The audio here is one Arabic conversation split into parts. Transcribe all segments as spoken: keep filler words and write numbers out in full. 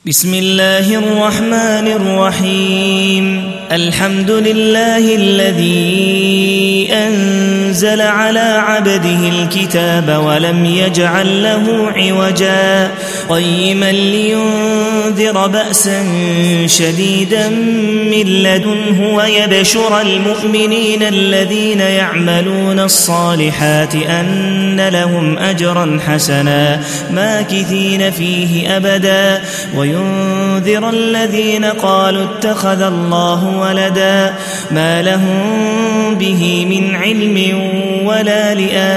بسم الله الرحمن الرحيم الحمد لله الذي أنزل على عبده الكتاب ولم يجعل له عوجا قيما لينذر بأسا شديدا من لدنه ويبشر المؤمنين الذين يعملون الصالحات أن لهم أجرا حسنا ماكثين فيه أبدا وينذر الذين قالوا اتخذ الله ولدا ما لهم به من علم ولا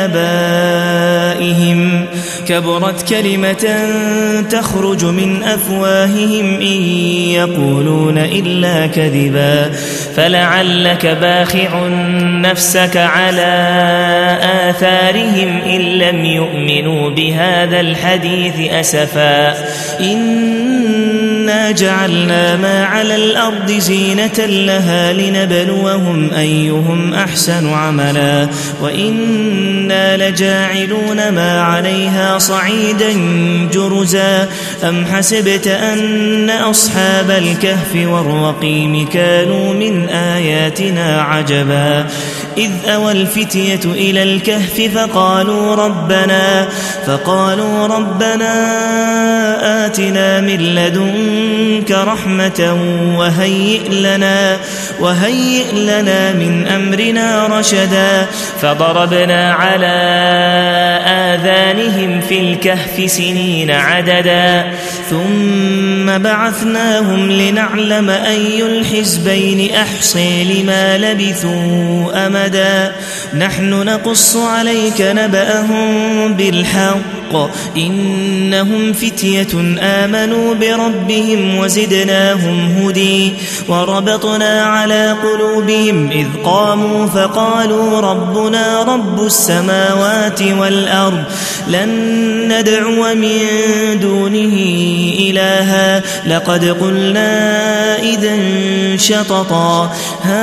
لآبائهم كبرت كلمة تخرج من أفواههم إن يقولون إلا كذبا فلعلك باخع نفسك على آثارهم إن لم يؤمنوا بهذا الحديث أسفا إنا جعلنا ما على الأرض زينة لها لنبلوهم أيهم أحسن عملا وإنا لجاعلون ما عليها صعيدا جرزا أم حسبت أن أصحاب الكهف والرقيم كانوا من آياتنا عجبا إذ أوى الفتية إلى الكهف فقالوا ربنا فقالوا ربنا آتنا من لدنك رحمة وهيئ لنا وهيئ لنا من أمرنا رشدا فضربنا على آذانهم في الكهف سنين عددا ثم بعثناهم لنعلم أي الحزبين أحصي لما لبثوا أمدا نحن نقص عليك نبأهم بالحق إنهم فتية آمنوا بربهم وزدناهم هدي وربطنا على قلوبهم إذ قاموا فقالوا ربنا رب السماوات والأرض لن ندعو من دونه إلها لقد قلنا إذا شططا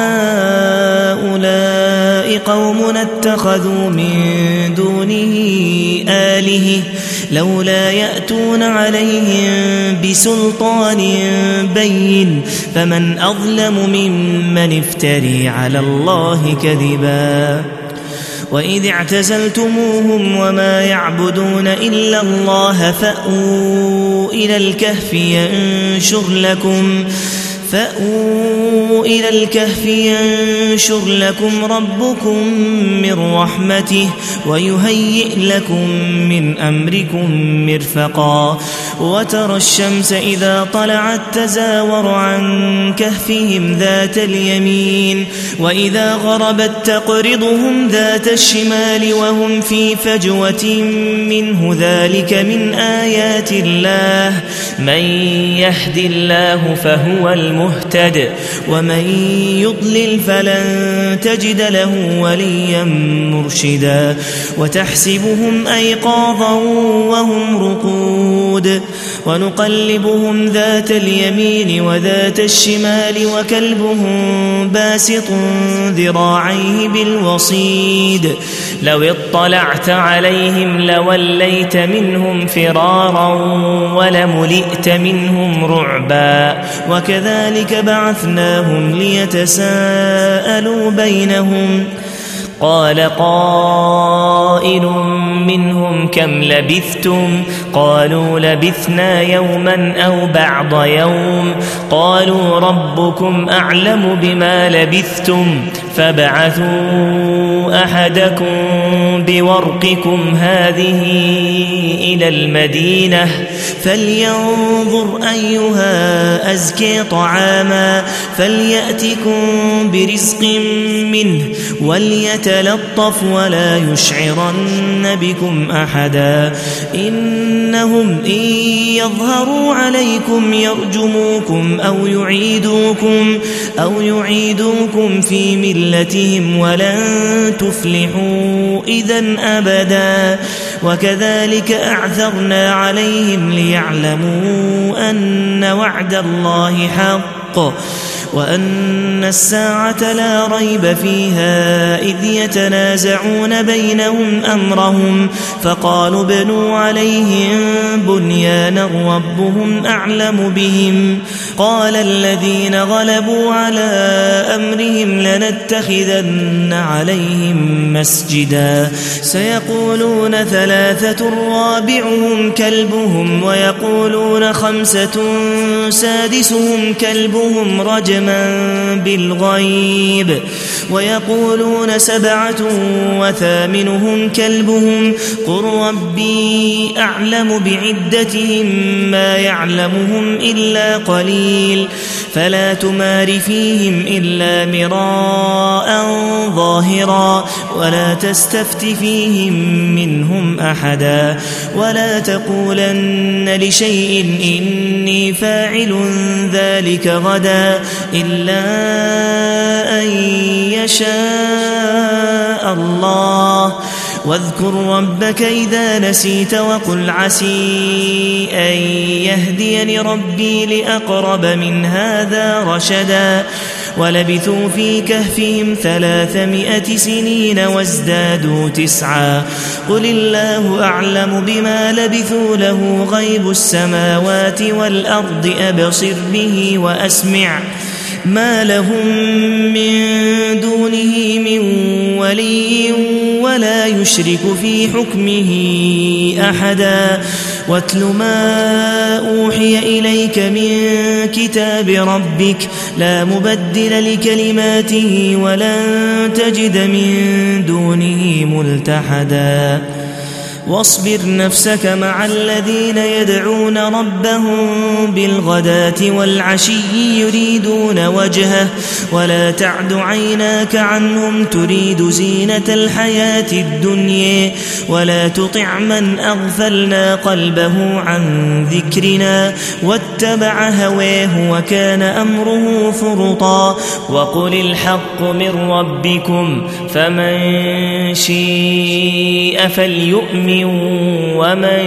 هؤلاء قومنا اتخذوا من دونه آلهة لولا يأتون عليهم بسلطان بين فمن أظلم ممن افتري على الله كذبا وإذ اعتزلتموهم وما يعبدون إلا الله فأووا إلى الكهف ينشر لكم فأووا إلى الكهف ينشر لكم ربكم من رحمته ويهيئ لكم من أمركم مرفقا وترى الشمس إذا طلعت تزاور عن كهفهم ذات اليمين وإذا غربت تقرضهم ذات الشمال وهم في فجوة منه ذلك من آيات الله من يهد الله فهو المهتد ومن يضلل فلن تجد له وليا مرشدا وتحسبهم أيقاظا وهم رقود ونقلبهم ذات اليمين وذات الشمال وكلبهم باسط ذراعيه بالوصيد لو اطلعت عليهم لوليت منهم فرارا ولملئت منهم رعبا وكذلك بعثناهم ليتساءلوا بينهم قال قائل منهم كم لبثتم قالوا لبثنا يوما أو بعض يوم قالوا ربكم أعلم بما لبثتم فابعثوا أحدكم بورقكم هذه إلى المدينة فلينظر أيها أزكي طعاما فليأتكم برزق منه وليتلطف ولا يشعرن بكم أحدا إنهم إن يظهروا عليكم يرجموكم أو يعيدوكم أو يعيدوكم في ملتهم ولن تفلحوا إذن أبدا وكذلك أعثرنا عليهم ليعلموا أن وعد الله حق وأن الساعة لا ريب فيها إذ يتنازعون بينهم أمرهم فقالوا ابنوا عليهم بنيانا ربهم أعلم بهم قال الذين غلبوا على أمرهم لنتخذن عليهم مسجدا سيقولون ثلاثة رابعهم كلبهم ويقولون خمسة سادسهم كلبهم رجما بالغيب ويقولون سبعة وثامنهم كلبهم قل ربي أعلم بعدتهم ما يعلمهم إلا قليل فلا تمار فيهم إلا مراء ظاهرا ولا تستفت فيهم منهم أحدا ولا تقولن لشيء إني فاعل ذلك غدا إلا أن يشاء الله واذكر ربك إذا نسيت وقل عسي أن يهديني ربي لأقرب من هذا رشدا ولبثوا في كهفهم ثلاثمائة سنين وازدادوا تسعا قل الله أعلم بما لبثوا له غيب السماوات والأرض أبصر به وأسمع ما لهم من دونه من ولي ولا يشرك في حكمه أحدا واتل ما أوحي إليك من كتاب ربك لا مبدل لكلماته ولن تجد من دونه ملتحدا واصبر نفسك مع الذين يدعون ربهم بالغداة والعشي يريدون وجهه ولا تعد عيناك عنهم تريد زينة الحياة الدنيا ولا تطع من أغفلنا قلبه عن ذكرنا واتبع هواه وكان أمره فرطا وقل الحق من ربكم فمن شيء فليؤمن ومن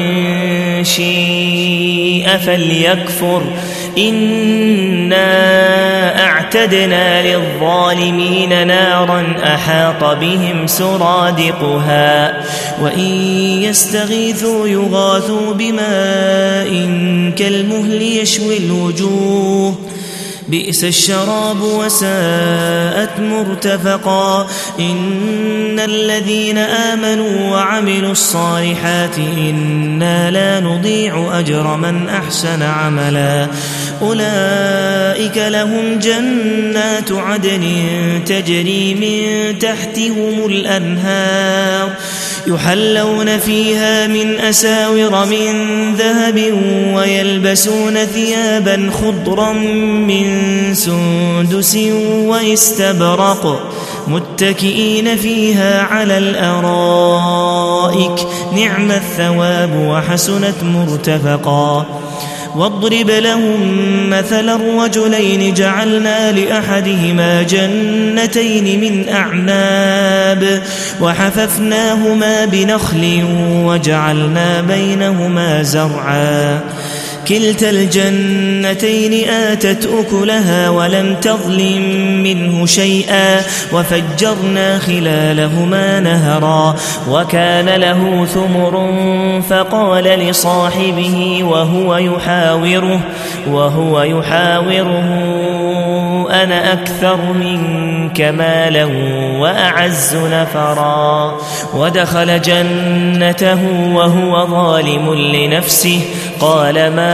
شيء فليكفر إنا أعتدنا للظالمين نارا أحاط بهم سرادقها وإن يستغيثوا يغاثوا بماء كالمهل يشوي الوجوه بئس الشراب وساءت مرتفقا إن الذين آمنوا وعملوا الصالحات إنا لا نضيع أجر من أحسن عملا أولئك لهم جنات عدن تجري من تحتهم الأنهار يحلون فيها من أساور من ذهب ويلبسون ثيابا خضرا من سندس واستبرق متكئين فيها على الأرائك نعم الثواب وحسنت مرتفقا واضرب لهم مثلا الرجلين جعلنا لأحدهما جنتين من أعناب وحففناهما بنخل وجعلنا بينهما زرعا كلتا الجنتين آتت أكلها ولم تظلم منه شيئا وفجرنا خلالهما نهرا وكان له ثمر فقال لصاحبه وهو يحاوره وهو يحاوره أنا أكثر منك مالا وأعز نفرا ودخل جنته وهو ظالم لنفسه قال ما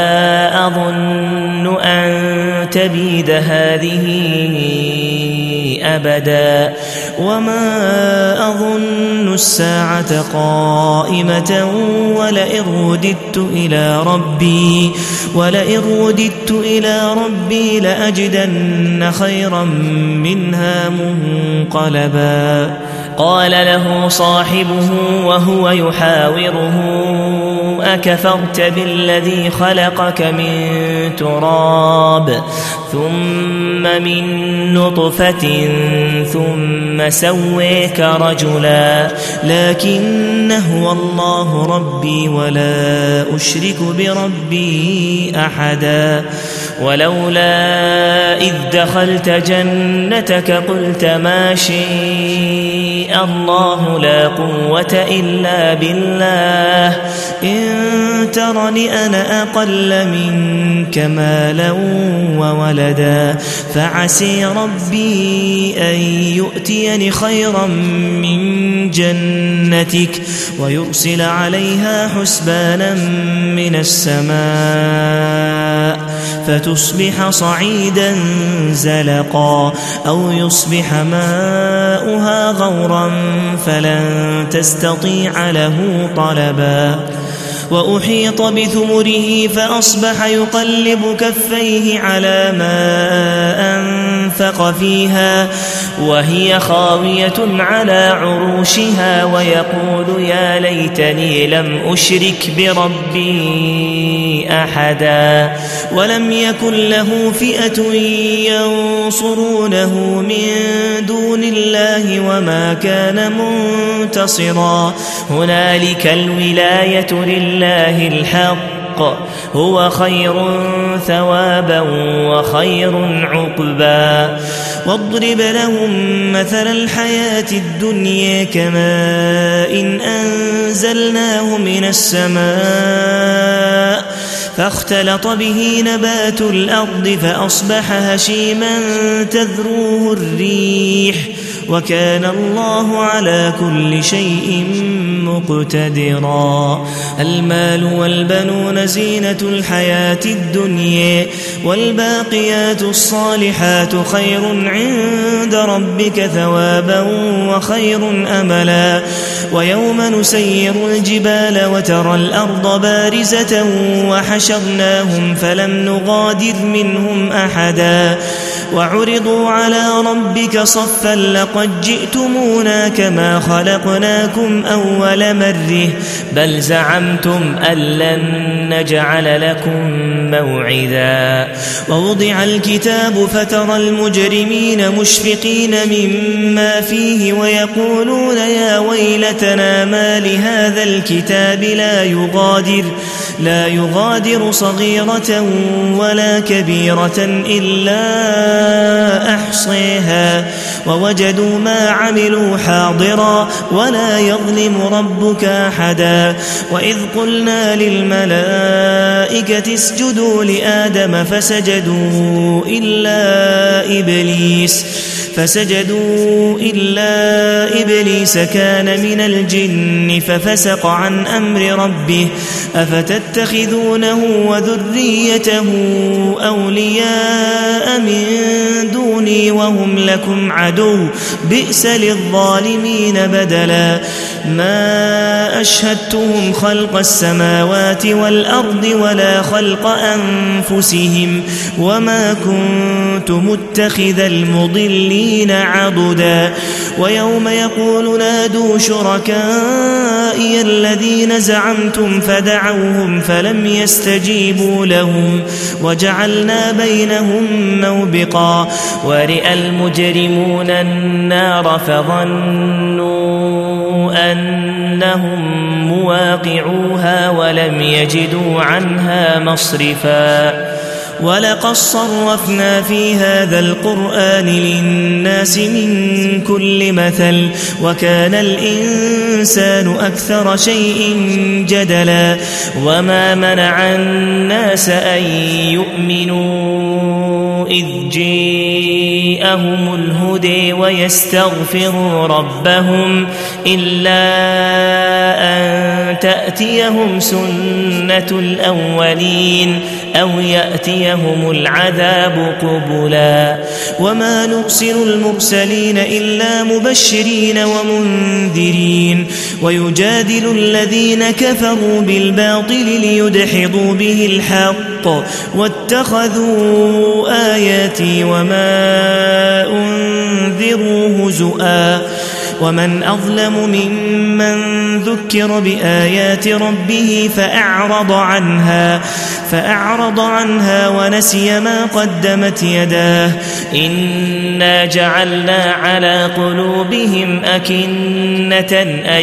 أظن أن تبيد هذه أبدا وما أظن الساعة قائمة ولئن رددت إلى ربي ولئن رددت إلى ربي لأجدن خيرا منها منقلبا قال له صاحبه وهو يحاوره أكفرت بالذي خلقك من تراب ثم من نطفة ثم سويك رجلا لكن هو الله ربي ولا أشرك بربي أحدا ولولا إذ دخلت جنتك قلت ما شاء الله لا قوة إلا بالله إن ترني أنا أقل منك مالا وولدا فعسي ربي أن يؤتيني خيرا من جنتك ويرسل عليها حسبانا من السماء فتصبح صعيدا زلقا أو يصبح ماؤها غورا فلن تستطيع له طلبا وأحيط بثمره فأصبح يقلب كفيه على ما أنفق فيها وهي خاوية على عروشها ويقول يا ليتني لم أشرك بربي أحدا ولم يكن له فئة ينصرونه من دون الله وما كان منتصرا هنالك الولاية لله الله الحق هو خير ثوابا وخير عقبا واضرب لهم مثل الحياة الدنيا كماء إن أنزلناه من السماء فاختلط به نبات الأرض فأصبح هشيما تذروه الريح وكان الله على كل شيء مقتدرا المال والبنون زينة الحياة الدنيا والباقيات الصالحات خير عند ربك ثوابا وخير أملا ويوم نسير الجبال وترى الأرض بارزة وحشرناهم فلم نغادر منهم أحدا وعرضوا على ربك صفا لقد جئتمونا كما خلقناكم أول مرة بل زعمتم أن لن نجعل لكم موعدا ووضع الكتاب فترى المجرمين مشفقين مما فيه ويقولون يا ويلتنا ما لهذا الكتاب لا يغادر لا يغادر صغيرة ولا كبيرة إلا أحصيها ووجدوا ما عملوا حاضرا ولا يظلم ربك أحدا وإذ قلنا للملائكة اسجدوا لآدم فسجدوا إلا إبليس فسجدوا إلا إبليس كان من الجن ففسق عن أمر ربه أفتتخذونه وذريته أولياء من دوني وهم لكم عدو بئس للظالمين بدلا ما أشهدتهم خلق السماوات والأرض ولا خلق أنفسهم وما كنت متخذ المضلين عضدا ويوم يقول نادوا شركائي الذين زعمتم فدعوهم فلم يستجيبوا لهم وجعلنا بينهم موبقا ورئ المجرمون النار فظنوا أنهم مواقعوها ولم يجدوا عنها مصرفا ولقد صرفنا في هذا القرآن للناس من كل مثل وكان الإنسان أكثر شيء جدلا وما منع الناس أن يؤمنوا إذ جاءهم الهدى ويستغفروا ربهم إلا أن تأتيهم سنة الأولين أو يأتيهم العذاب قبلا وما نرسل المرسلين إلا مبشرين ومنذرين ويجادل الذين كفروا بالباطل ليدحضوا به الحق واتخذوا آياتي وما أنذروا هزؤا ومن أظلم ممن ذكر بآيات ربه فأعرض عنها فأعرض عنها ونسي ما قدمت يداه إنا جعلنا على قلوبهم أكنة أن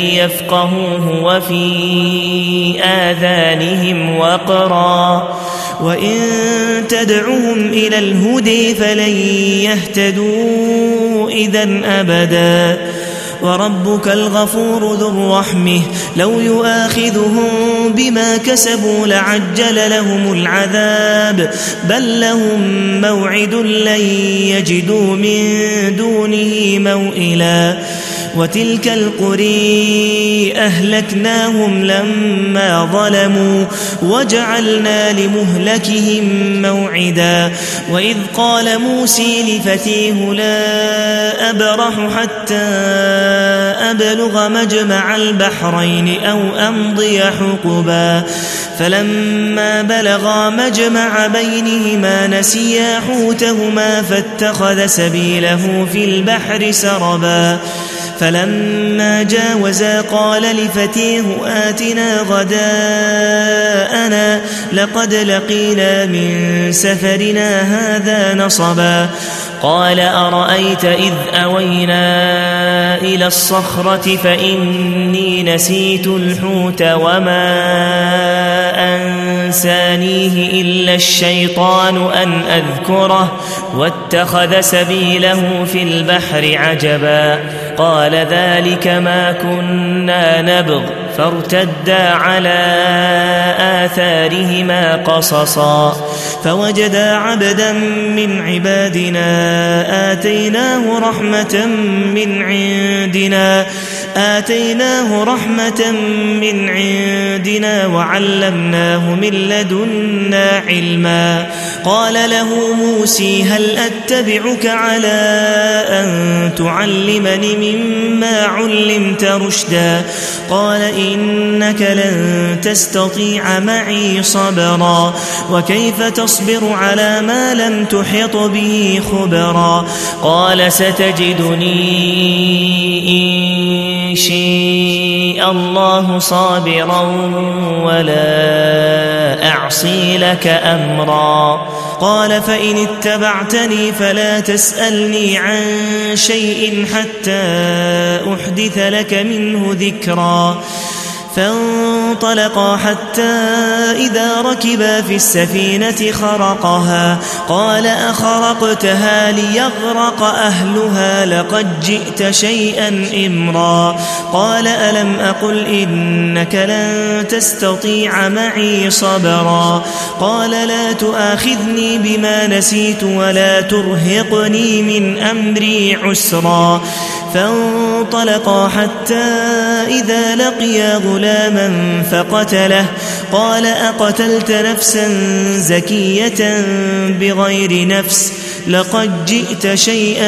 يفقهوه وفي آذانهم وقرا وإن تدعهم إلى الهدى فلن يهتدوا إذن أبدا وربك الغفور ذو الرحمة لو يؤاخذهم بما كسبوا لعجل لهم العذاب بل لهم موعد لن يجدوا من دونه موئلا وتلك القرى أهلكناهم لما ظلموا وجعلنا لمهلكهم موعدا وإذ قال موسى لفتيه لا أبرح حتى أبلغ مجمع البحرين أو أمضي حقبا فلما بلغا مجمع بينهما نسيا حوتهما فاتخذ سبيله في البحر سربا فلما جاوزا قال لفتيه آتنا غداءنا لقد لقينا من سفرنا هذا نصبا قال أرأيت إذ أوينا إلى الصخرة فإني نسيت الحوت وما أنسانيه إلا الشيطان أن أذكره واتخذ سبيله في البحر عجبا قال ذلك ما كنا نبغ فارتدا على آثارهما قصصا فوجدا عبدا من عبادنا آتيناه رحمة من عندنا آتيناه رحمة من عندنا وعلمناه من لدنا علما قال له موسى هل أتبعك على أن تعلمني مما علمت رشدا قال إنك لن تستطيع معي صبرا وكيف تصبر على ما لم تحط به خبرا قال ستجدني إن شاء الله صابرا ولا أعصي لك أمرا قال فإن اتبعتني فلا تسألني عن شيء حتى أحدث لك منه ذكرا فانطلقا حتى إذا ركبا في السفينة خرقها قال أخرقتها ليغرق أهلها لقد جئت شيئا إمرا قال ألم أقل إنك لن تستطيع معي صبرا قال لا تؤاخذني بما نسيت ولا ترهقني من أمري عسرا فانطلقا حتى إذا لقيا غلاما فقتله قال أقتلت نفسا زكية بغير نفس لقد جئت شيئا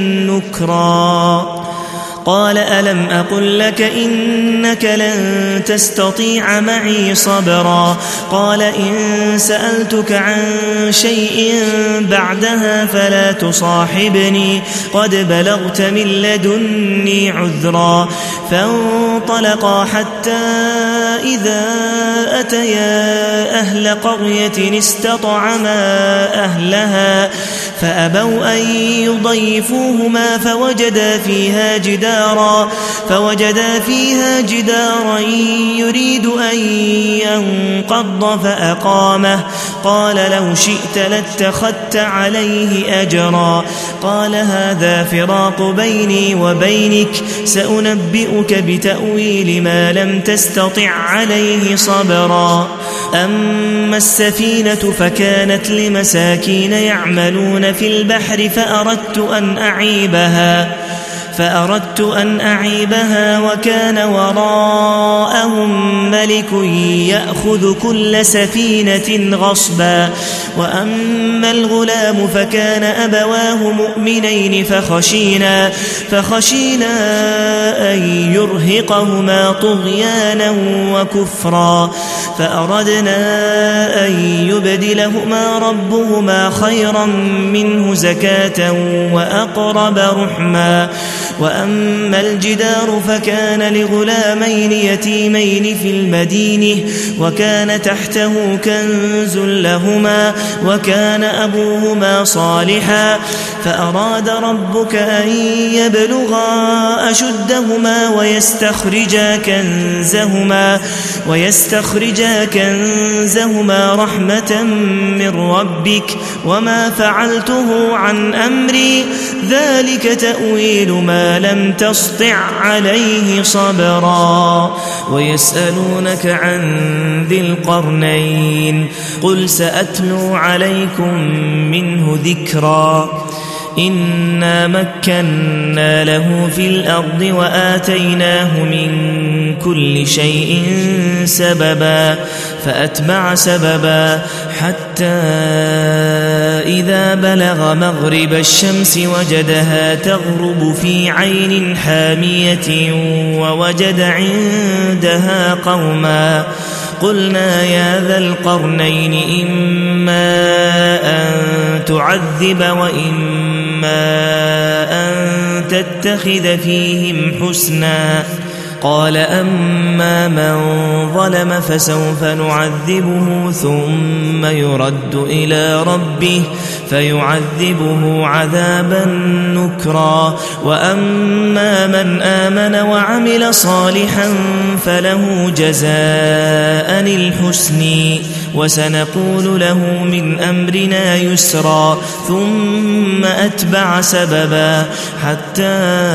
نكرا قال ألم أقل لك إنك لن تستطيع معي صبرا قال إن سألتك عن شيء بعدها فلا تصاحبني قد بلغت من لدني عذرا فانطلقا حتى إذا أتيا أهل قرية استطعما أهلها فأبوا أن يضيفوهما فوجدا فيها جدارا فوجدا فيها جدارا يريد أن ينقض فأقامه قال لو شئت لاتخذت عليه أجرا قال هذا فراق بيني وبينك سأنبئك بتأويل ما لم تستطع عليه صبرا أما السفينة فكانت لمساكين يعملون في البحر فأردت أن أعيبها فأردت أن أعيبها وكان وراءهم ملك يأخذ كل سفينة غصبا وأما الغلام فكان أبواه مؤمنين فخشينا فخشينا أن يرهقهما طغيانا وكفرا فأردنا أن يبدلهما ربهما خيرا منه زكاة وأقرب رحما وأما الجدار فكان لغلامين يتيمين في المدينة وكان تحته كنز لهما وكان أبوهما صالحا فأراد ربك أن يبلغا أشدهما ويستخرجا كنزهما ويستخرجا كنزهما رحمة من ربك وما فعلته عن أمري ذلك تأويل ما لم تسطع عليه صبرا ويسألونك عن ذي القرنين قل سأتلو عليكم منه ذكرا إنا مكنا له في الأرض وآتيناه من كل شيء سببا فأتبع سببا حتى إذا بلغ مغرب الشمس وجدها تغرب في عين حامية ووجد عندها قوما قلنا يا ذا القرنين إما أن تعذب وإما أن تتخذ فيهم حسنا قال أما من ظلم فسوف نعذبه ثم يرد إلى ربه فيعذبه عذابا نكرا وأما من آمن وعمل صالحا فله جزاء الحسن وسنقول له من أمرنا يسرا ثم أتبع سببا حتى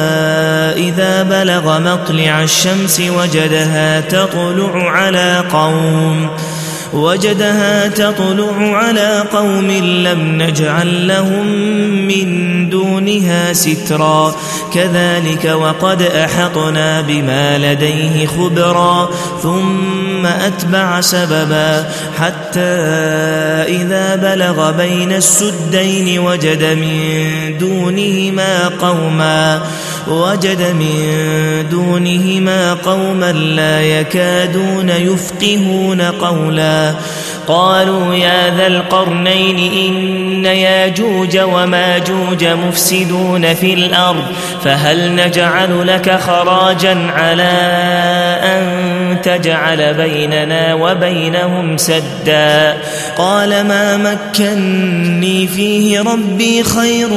إذا بلغ مطلع الشمس وجدها تطلع على قوم وجدها تطلع على قوم لم نجعل لهم من دونها سترا كذلك وقد أحطنا بما لديه خبرا ثم أتبع سببا حتى إذا بلغ بين السدين وجد من دونهما قوما وجد من دونهما قوما لا يكادون يفقهون قولا قالوا يا ذا القرنين إن ياجوج وماجوج مفسدون في الأرض فهل نجعل لك خراجا على أن تجعل بيننا وبينهم سدا قال ما مكني فيه ربي خير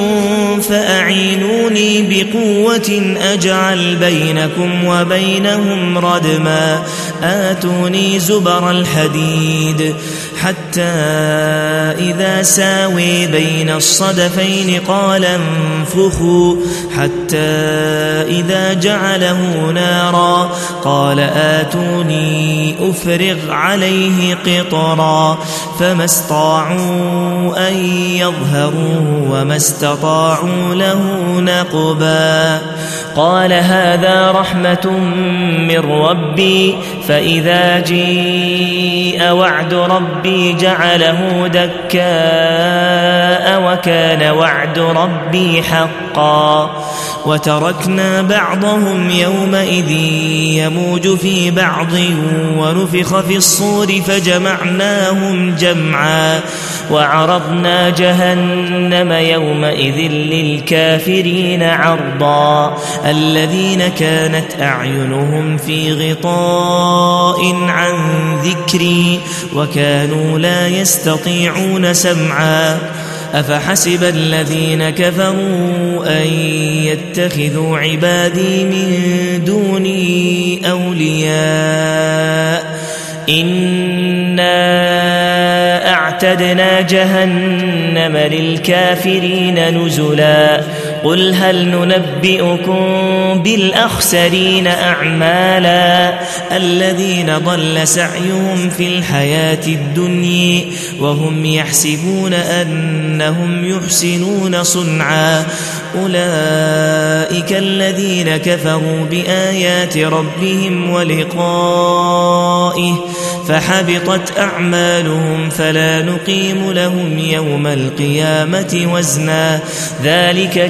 فأعينوني بقوة أجعل بينكم وبينهم ردما آتوني زبر الحديد حتى إذا ساوي بين الصدفين قال انفخوا حتى إذا جعله نارا قال آتوني أفرغ عليه قطرا فما استطاعوا أن يظهروه وما استطاعوا له نقبا قال هذا رحمة من ربي فإذا جيء وعد ربي جعله دكاء وكان وعد ربي حقا وتركنا بعضهم يومئذ يموج في بعض ونفخ في الصور فجمعناهم جمعا وعرضنا جهنم يومئذ للكافرين عرضا الذين كانت أعينهم في غطاء عن ذكري وكانوا لا يستطيعون سمعا أفحسب الذين كفروا أن يتخذوا عبادي من دوني أولياء إنا أعتدنا جهنم للكافرين نزلا قل هل ننبئكم بالأخسرين أعمالا الذين ضل سعيهم في الحياة الدنيا وهم يحسبون أنهم يحسنون صنعا أولئك الذين كفروا بآيات ربهم ولقائه فحبطت أعمالهم فلا نقيم لهم يوم القيامة وزنا ذلك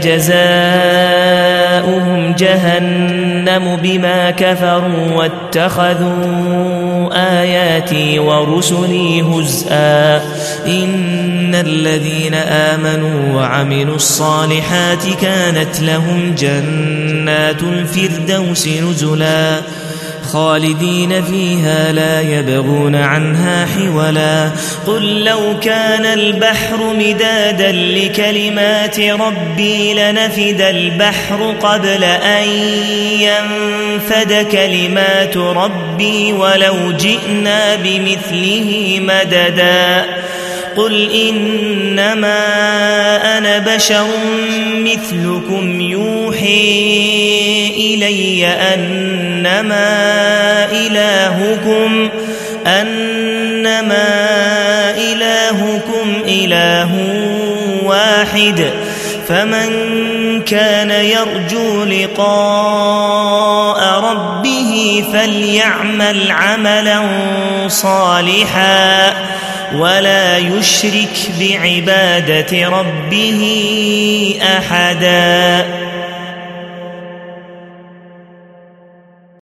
جزاؤهم جهنم بما كفروا واتخذوا آياتي ورسلي هزءا إن الذين آمنوا وعملوا الصالحات كانت لهم جنات الفردوس نزلا خالدين فيها لا يبغون عنها حولا قل لو كان البحر مدادا لكلمات ربي لنفد البحر قبل أن ينفد كلمات ربي ولو جئنا بمثله مددا قل إنما أنا بشر مثلكم يوحي إلي أنما إلهكم أنما إلهكم إله واحد فمن كان يرجو لقاء ربه فليعمل عملا صالحا ولا يشرك بعبادة ربه أحدا.